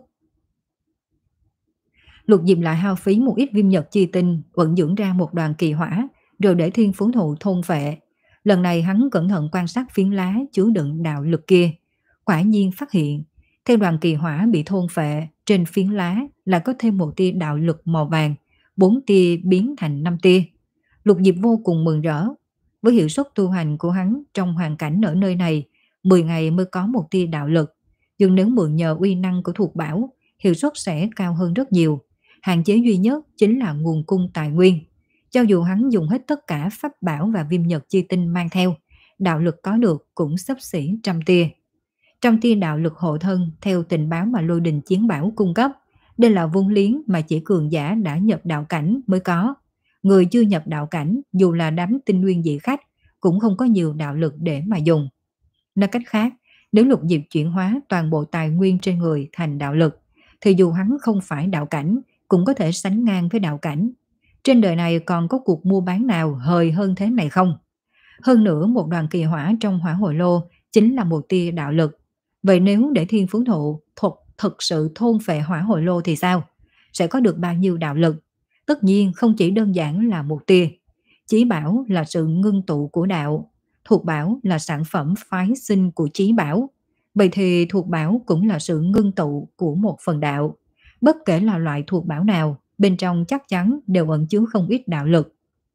Lục Diệp lại hao phí một ít viêm nhật chi tinh, vận dưỡng ra một đoàn kỳ hỏa, rồi để thiên phú thụ thôn phệ. Lần này hắn cẩn thận quan sát phiến lá chứa đựng đạo lực kia. Quả nhiên phát hiện, theo đoàn kỳ hỏa bị thôn phệ, trên phiến lá là có thêm một tia đạo lực màu vàng, bốn tia biến thành năm tia. Lục Diệp vô cùng mừng rỡ. Với hiệu suất tu hành của hắn trong hoàn cảnh ở nơi này, mười ngày mới có một tia đạo lực. Nhưng nếu mượn nhờ uy năng của thuộc bảo, hiệu suất sẽ cao hơn rất nhiều. Hạn chế duy nhất chính là nguồn cung tài nguyên. Cho dù hắn dùng hết tất cả pháp bảo và viêm nhật chi tinh mang theo, đạo lực có được cũng xấp xỉ trăm tia. Trăm tia đạo lực hộ thân theo tình báo mà Lôi Đình Chiến Bảo cung cấp. Đây là vốn liếng mà chỉ cường giả đã nhập đạo cảnh mới có. Người chưa nhập đạo cảnh, dù là đám tinh nguyên dị khách, cũng không có nhiều đạo lực để mà dùng. Nói cách khác, nếu Lục Diệp chuyển hóa toàn bộ tài nguyên trên người thành đạo lực, thì dù hắn không phải đạo cảnh, cũng có thể sánh ngang với đạo cảnh. Trên đời này còn có cuộc mua bán nào hời hơn thế này không? Hơn nữa, một đoàn kỳ hỏa trong hỏa hồi lô chính là một tia đạo lực. Vậy nếu để thiên phú thụ thuật thực sự thôn phệ hỏa hồi lô thì sao? sẽ có được bao nhiêu đạo lực. Tất nhiên không chỉ đơn giản là một tia. Chí bảo là sự ngưng tụ của đạo, thuộc bảo là sản phẩm phái sinh của chí bảo. Vậy thì thuộc bảo cũng là sự ngưng tụ của một phần đạo. Bất kể là loại thuộc bảo nào, bên trong chắc chắn đều ẩn chứa không ít đạo lực.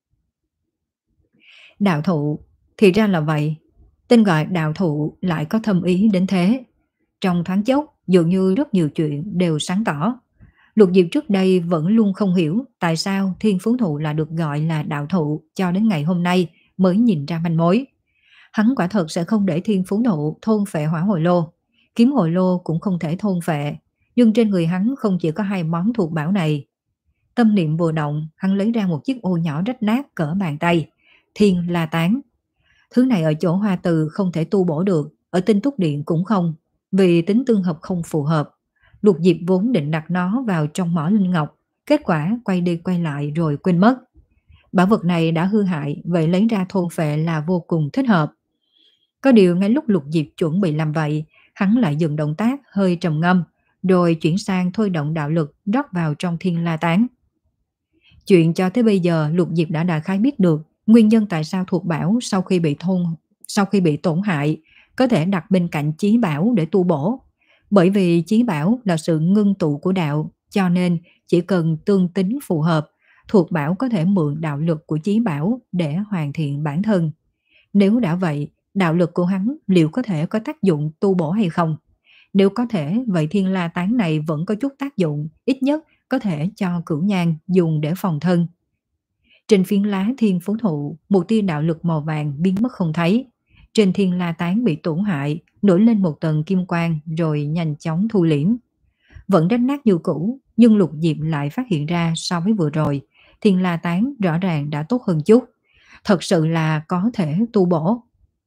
Đạo thụ, thì ra là vậy. Tên gọi đạo thụ lại có thâm ý đến thế. Trong thoáng chốc, dường như rất nhiều chuyện đều sáng tỏ. Lục Diệp trước đây vẫn luôn không hiểu tại sao thiên phú thụ lại được gọi là đạo thụ, cho đến ngày hôm nay mới nhìn ra manh mối. Hắn quả thật sẽ không để thiên phú thụ thôn phệ hỏa hồi lô. Kiếm hồi lô cũng không thể thôn phệ. Nhưng trên người hắn không chỉ có hai món thuộc bảo này. Tâm niệm vừa động, hắn lấy ra một chiếc ô nhỏ rách nát cỡ bàn tay. Thiên La Tán. Thứ này ở chỗ hoa từ không thể tu bổ được, ở tinh túc điện cũng không, vì tính tương hợp không phù hợp. Lục Diệp vốn định đặt nó vào trong mỏ linh ngọc, kết quả quay đi quay lại rồi quên mất. Bảo vật này đã hư hại, vậy lấy ra thôn phệ là vô cùng thích hợp. Có điều ngay lúc Lục Diệp chuẩn bị làm vậy, hắn lại dừng động tác hơi trầm ngâm, rồi chuyển sang thôi động đạo lực rót vào trong Thiên La Tán. Chuyện cho tới bây giờ Lục Diệp đã đại khái biết được nguyên nhân tại sao thuộc bảo sau khi bị thôn sau khi bị tổn hại có thể đặt bên cạnh chí bảo để tu bổ. Bởi vì chí bảo là sự ngưng tụ của đạo, cho nên chỉ cần tương tính phù hợp, thuộc bảo có thể mượn đạo lực của chí bảo để hoàn thiện bản thân. Nếu đã vậy, đạo lực của hắn liệu có thể có tác dụng tu bổ hay không? Nếu có thể, vậy Thiên La Tán này vẫn có chút tác dụng, ít nhất có thể cho Cửu Nhan dùng để phòng thân. Trên phiến lá thiên phú thụ, một tia đạo lực màu vàng biến mất không thấy. Trên Thiên La Tán bị tổn hại, nổi lên một tầng kim quang rồi nhanh chóng thu liễm. Vẫn rách nát như cũ, nhưng Lục Diệp lại phát hiện ra so với vừa rồi, Thiên La Tán rõ ràng đã tốt hơn chút. Thật sự là có thể tu bổ.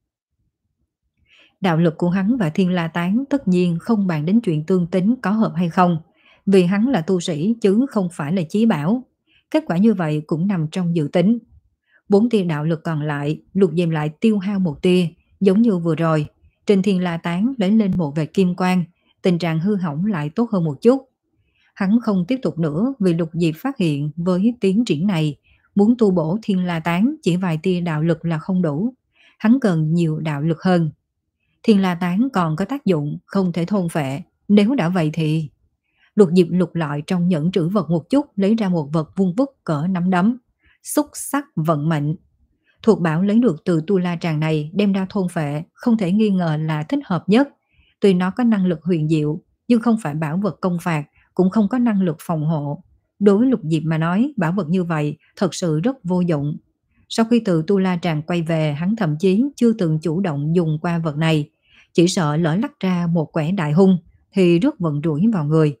Đạo lực của hắn và Thiên La Tán tất nhiên không bàn đến chuyện tương tính có hợp hay không, vì hắn là tu sĩ chứ không phải là chí bảo. Kết quả như vậy cũng nằm trong dự tính. Bốn tia đạo lực còn lại, Lục Diệp lại tiêu hao một tia, giống như vừa rồi. Trên Thiên La Tán lấy lên một vệt kim quang, tình trạng hư hỏng lại tốt hơn một chút. Hắn không tiếp tục nữa vì Lục Diệp phát hiện với tiến triển này, muốn tu bổ Thiên La Tán chỉ vài tia đạo lực là không đủ. Hắn cần nhiều đạo lực hơn. Thiên La Tán còn có tác dụng không thể thôn phệ, nếu đã vậy thì... Lục Diệp lục lọi trong nhẫn trữ vật một chút, lấy ra một vật vuông vức cỡ nắm đấm. Xúc sắc vận mệnh. Thuộc bảo lấy được từ tu la tràng này đem ra thôn phệ, không thể nghi ngờ là thích hợp nhất. Tuy nó có năng lực huyền diệu, nhưng không phải bảo vật công phạt, cũng không có năng lực phòng hộ. Đối với Lục Diệp mà nói, bảo vật như vậy thật sự rất vô dụng. Sau khi từ tu la tràng quay về, hắn thậm chí chưa từng chủ động dùng qua vật này. Chỉ sợ lỡ lắc ra một quẻ đại hung thì rất vận rủi vào người.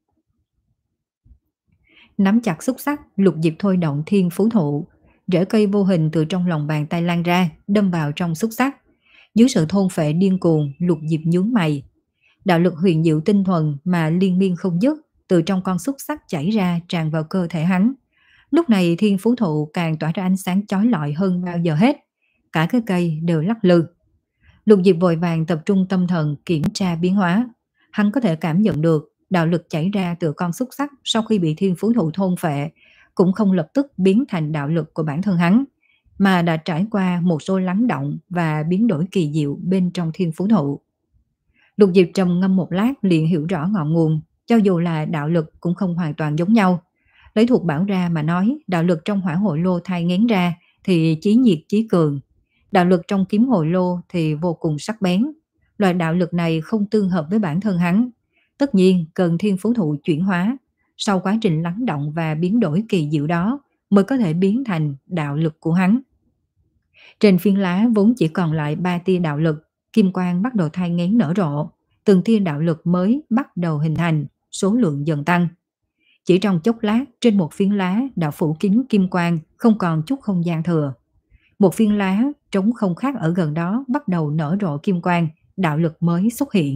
Nắm chặt xúc sắc, Lục Diệp thôi động thiên phú thụ. Rễ cây vô hình từ trong lòng bàn tay lan ra, đâm vào trong xúc sắc. Dưới sự thôn phệ điên cuồng, Lục Diệp nhướng mày. Đạo lực huyền diệu tinh thuần mà liên miên không dứt từ trong con xúc sắc chảy ra tràn vào cơ thể hắn. Lúc này thiên phú thụ càng tỏa ra ánh sáng chói lọi hơn bao giờ hết. Cả cái cây đều lắc lư. Lục Diệp vội vàng tập trung tâm thần kiểm tra biến hóa. Hắn có thể cảm nhận được đạo lực chảy ra từ con xúc sắc sau khi bị thiên phú thụ thôn phệ cũng không lập tức biến thành đạo lực của bản thân hắn, mà đã trải qua một số lắng động và biến đổi kỳ diệu bên trong thiên phú thụ. Lục Diệp trầm ngâm một lát liền hiểu rõ ngọn nguồn, cho dù là đạo lực cũng không hoàn toàn giống nhau. Lấy thuộc bảo ra mà nói, đạo lực trong hỏa hội lô thai ngén ra thì chí nhiệt chí cường. Đạo lực trong kiếm hồi lô thì vô cùng sắc bén. Loại đạo lực này không tương hợp với bản thân hắn. Tất nhiên cần thiên phú thụ chuyển hóa. Sau quá trình lắng động và biến đổi kỳ diệu đó mới có thể biến thành đạo lực của hắn. Trên phiến lá vốn chỉ còn lại ba tia đạo lực, kim quang bắt đầu thai nghén nở rộ. Từng tia đạo lực mới bắt đầu hình thành, số lượng dần tăng. Chỉ trong chốc lát, trên một phiến lá đã phủ kín kim quang, không còn chút không gian thừa. Một phiến lá trống không khác ở gần đó bắt đầu nở rộ kim quang, đạo lực mới xuất hiện.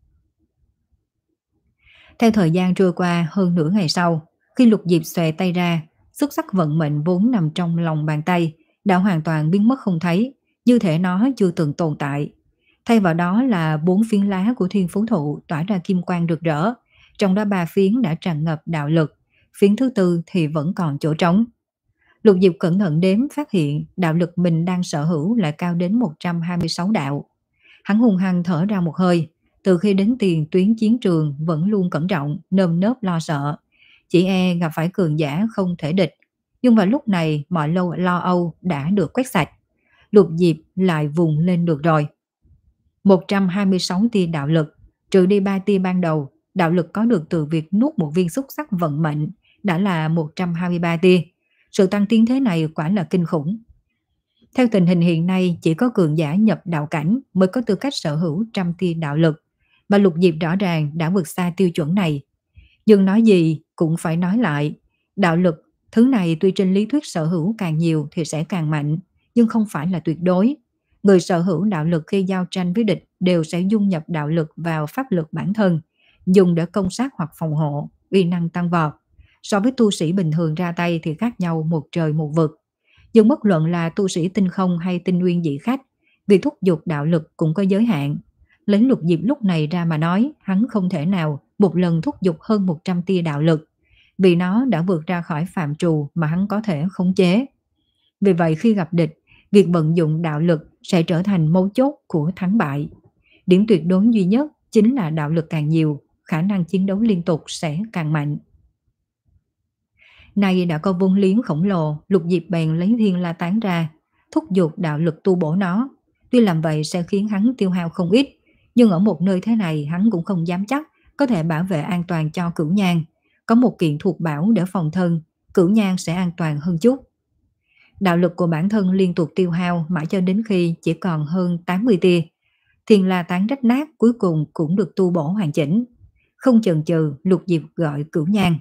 Theo thời gian trôi qua hơn nửa ngày sau, khi Lục Diệp xòe tay ra, xúc sắc vận mệnh vốn nằm trong lòng bàn tay đã hoàn toàn biến mất không thấy, như thể nó chưa từng tồn tại. Thay vào đó là bốn phiến lá của thiên phú thụ tỏa ra kim quang rực rỡ, trong đó ba phiến đã tràn ngập đạo lực, phiến thứ tư thì vẫn còn chỗ trống. Lục Diệp cẩn thận đếm phát hiện đạo lực mình đang sở hữu lại cao đến một trăm hai mươi sáu đạo. Hắn hung hăng thở ra một hơi, từ khi đến tiền tuyến chiến trường vẫn luôn cẩn trọng, nơm nớp lo sợ. Chỉ e gặp phải cường giả không thể địch. Nhưng vào lúc này mọi lâu lo âu đã được quét sạch. Lục Diệp lại vùng lên được rồi. một trăm hai mươi sáu tia đạo lực, trừ đi ba tia ban đầu, đạo lực có được từ việc nuốt một viên xúc sắc vận mệnh đã là một trăm hai mươi ba tia. Sự tăng tiến thế này quả là kinh khủng. Theo tình hình hiện nay, chỉ có cường giả nhập đạo cảnh mới có tư cách sở hữu trăm tia đạo lực, mà Lục Diệp rõ ràng đã vượt xa tiêu chuẩn này. Nhưng nói gì cũng phải nói lại, đạo lực, thứ này tuy trên lý thuyết sở hữu càng nhiều thì sẽ càng mạnh, nhưng không phải là tuyệt đối. Người sở hữu đạo lực khi giao tranh với địch đều sẽ dung nhập đạo lực vào pháp lực bản thân, dùng để công sát hoặc phòng hộ, uy năng tăng vọt. So với tu sĩ bình thường ra tay thì khác nhau một trời một vực. Nhưng bất luận là tu sĩ tinh không hay tinh nguyên dị khách, việc thúc giục đạo lực cũng có giới hạn. Lấy Lục Diệp lúc này ra mà nói, hắn không thể nào một lần thúc giục hơn một trăm tia đạo lực, vì nó đã vượt ra khỏi phạm trù mà hắn có thể khống chế. Vì vậy khi gặp địch, việc vận dụng đạo lực sẽ trở thành mấu chốt của thắng bại. Điểm tuyệt đối duy nhất chính là đạo lực càng nhiều, khả năng chiến đấu liên tục sẽ càng mạnh. Nay đã có vốn liếng khổng lồ, Lục Diệp bèn lấy Thiên La Tán ra, thúc giục đạo lực tu bổ nó. Tuy làm vậy sẽ khiến hắn tiêu hao không ít, nhưng ở một nơi thế này hắn cũng không dám chắc có thể bảo vệ an toàn cho Cửu Nhan. Có một kiện thuộc bảo để phòng thân, Cửu Nhan sẽ an toàn hơn chút. Đạo lực của bản thân liên tục tiêu hao mãi cho đến khi chỉ còn hơn tám mươi tia. Thiên La Tán rách nát cuối cùng cũng được tu bổ hoàn chỉnh. Không chần chừ, Lục Diệp gọi Cửu Nhan.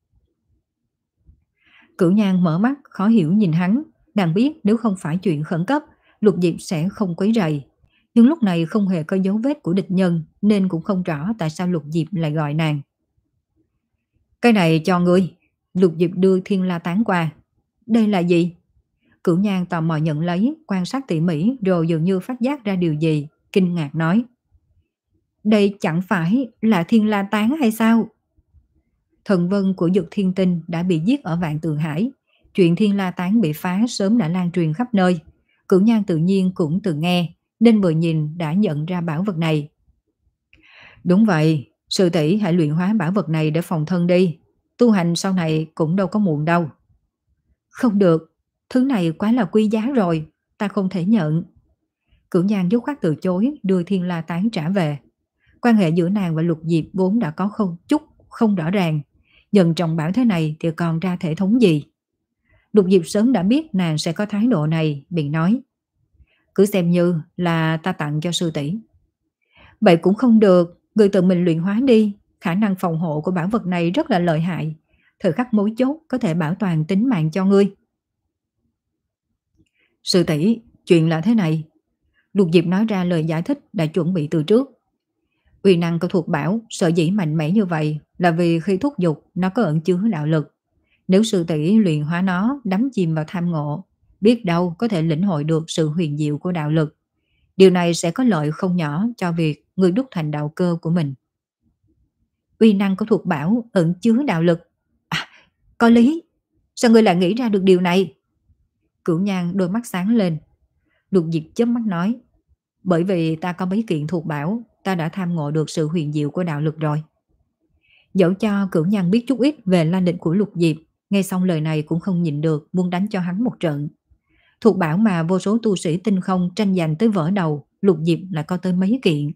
Cửu Nhan mở mắt khó hiểu nhìn hắn, nàng biết nếu không phải chuyện khẩn cấp, Lục Diệp sẽ không quấy rầy. Nhưng lúc này không hề có dấu vết của địch nhân nên cũng không rõ tại sao Lục Diệp lại gọi nàng. Cái này cho ngươi. Lục Diệp đưa Thiên La Tán qua. Đây là gì? Cửu Nhan tò mò nhận lấy, quan sát tỉ mỉ rồi dường như phát giác ra điều gì, kinh ngạc nói. Đây chẳng phải là Thiên La Tán hay sao? Thần vân của Dực Thiên Tinh đã bị giết ở Vạn Tường Hải. Chuyện Thiên La Tán bị phá sớm đã lan truyền khắp nơi. Cửu Nhan tự nhiên cũng từng nghe, nên vừa nhìn đã nhận ra bảo vật này. Đúng vậy, sư tỷ hãy luyện hóa bảo vật này để phòng thân đi. Tu hành sau này cũng đâu có muộn đâu. Không được, thứ này quá là quý giá rồi, ta không thể nhận. Cửu Nhan dứt khoát từ chối, đưa Thiên La Tán trả về. Quan hệ giữa nàng và Lục Diệp vốn đã có không chút không rõ ràng, nhận trọng bảo thế này thì còn ra thể thống gì. Lục Diệp sớm đã biết nàng sẽ có thái độ này,便nói. Cứ xem như là ta tặng cho sư tỷ. Vậy cũng không được, người tự mình luyện hóa đi, khả năng phòng hộ của bảo vật này rất là lợi hại, thời khắc mấu chốt có thể bảo toàn tính mạng cho ngươi. Sư tỷ, chuyện là thế này. Lục Diệp nói ra lời giải thích đã chuẩn bị từ trước. Uy năng của thuộc bảo sở dĩ mạnh mẽ như vậy là vì khi thúc giục nó có ẩn chứa đạo lực. Nếu sư tỷ luyện hóa nó, đắm chìm vào tham ngộ, biết đâu có thể lĩnh hội được sự huyền diệu của đạo lực. Điều này sẽ có lợi không nhỏ cho việc người đúc thành đạo cơ của mình. Uy năng của thuộc bảo ẩn chứa đạo lực. À, có lý. Sao ngươi lại nghĩ ra được điều này? Cửu Nhan đôi mắt sáng lên. Lục Diệp chớp mắt nói. Bởi vì ta có mấy kiện thuộc bảo, ta đã tham ngộ được sự huyền diệu của đạo lực rồi. Dẫu cho Cửu Nhan biết chút ít về la lịch của Lục Diệp, nghe xong lời này cũng không nhịn được muốn đánh cho hắn một trận. Thuộc bảo mà vô số tu sĩ tinh không tranh giành tới vỡ đầu, Lục Diệp lại có tới mấy kiện.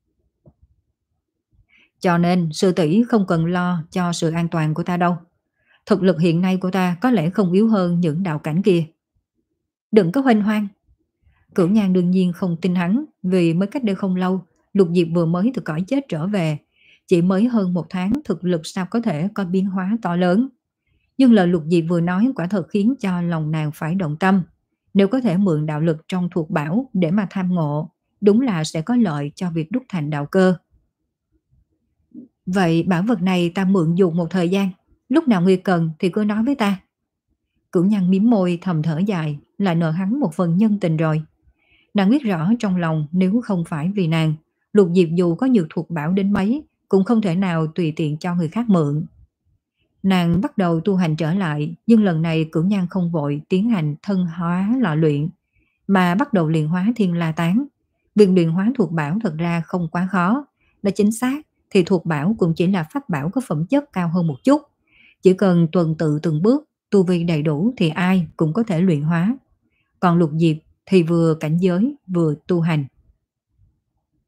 Cho nên sư tỷ không cần lo cho sự an toàn của ta đâu. Thực lực hiện nay của ta có lẽ không yếu hơn những đạo cảnh kia. Đừng có huênh hoang. Cửu Nhan đương nhiên không tin hắn, vì mới cách đây không lâu, Lục Diệp vừa mới từ cõi chết trở về. Chỉ mới hơn một tháng thực lực sao có thể có biến hóa to lớn. Nhưng lời Lục Diệp vừa nói quả thật khiến cho lòng nàng phải động tâm. Nếu có thể mượn đạo lực trong thuộc bảo để mà tham ngộ, đúng là sẽ có lợi cho việc đúc thành đạo cơ. Vậy bảo vật này ta mượn dùng một thời gian, lúc nào ngươi cần thì cứ nói với ta. Cửu Nhan mím môi thầm thở dài, lại nợ hắn một phần nhân tình rồi. Nàng biết rõ trong lòng nếu không phải vì nàng, Lục Diệp dù có nhiều thuộc bảo đến mấy cũng không thể nào tùy tiện cho người khác mượn. Nàng bắt đầu tu hành trở lại, nhưng lần này Cửu Nhan không vội tiến hành thân hóa lò luyện, mà bắt đầu luyện hóa Thiên La Tán. Việc luyện hóa thuộc bảo thật ra không quá khó, đã chính xác thì thuộc bảo cũng chỉ là pháp bảo có phẩm chất cao hơn một chút. Chỉ cần tuần tự từng bước, tu vi đầy đủ thì ai cũng có thể luyện hóa. Còn Lục Diệp thì vừa cảnh giới vừa tu hành.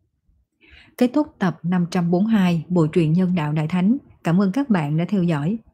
Kết thúc tập năm trăm bốn mươi hai Bộ truyện Nhân Đạo Đại Thánh. Cảm ơn các bạn đã theo dõi.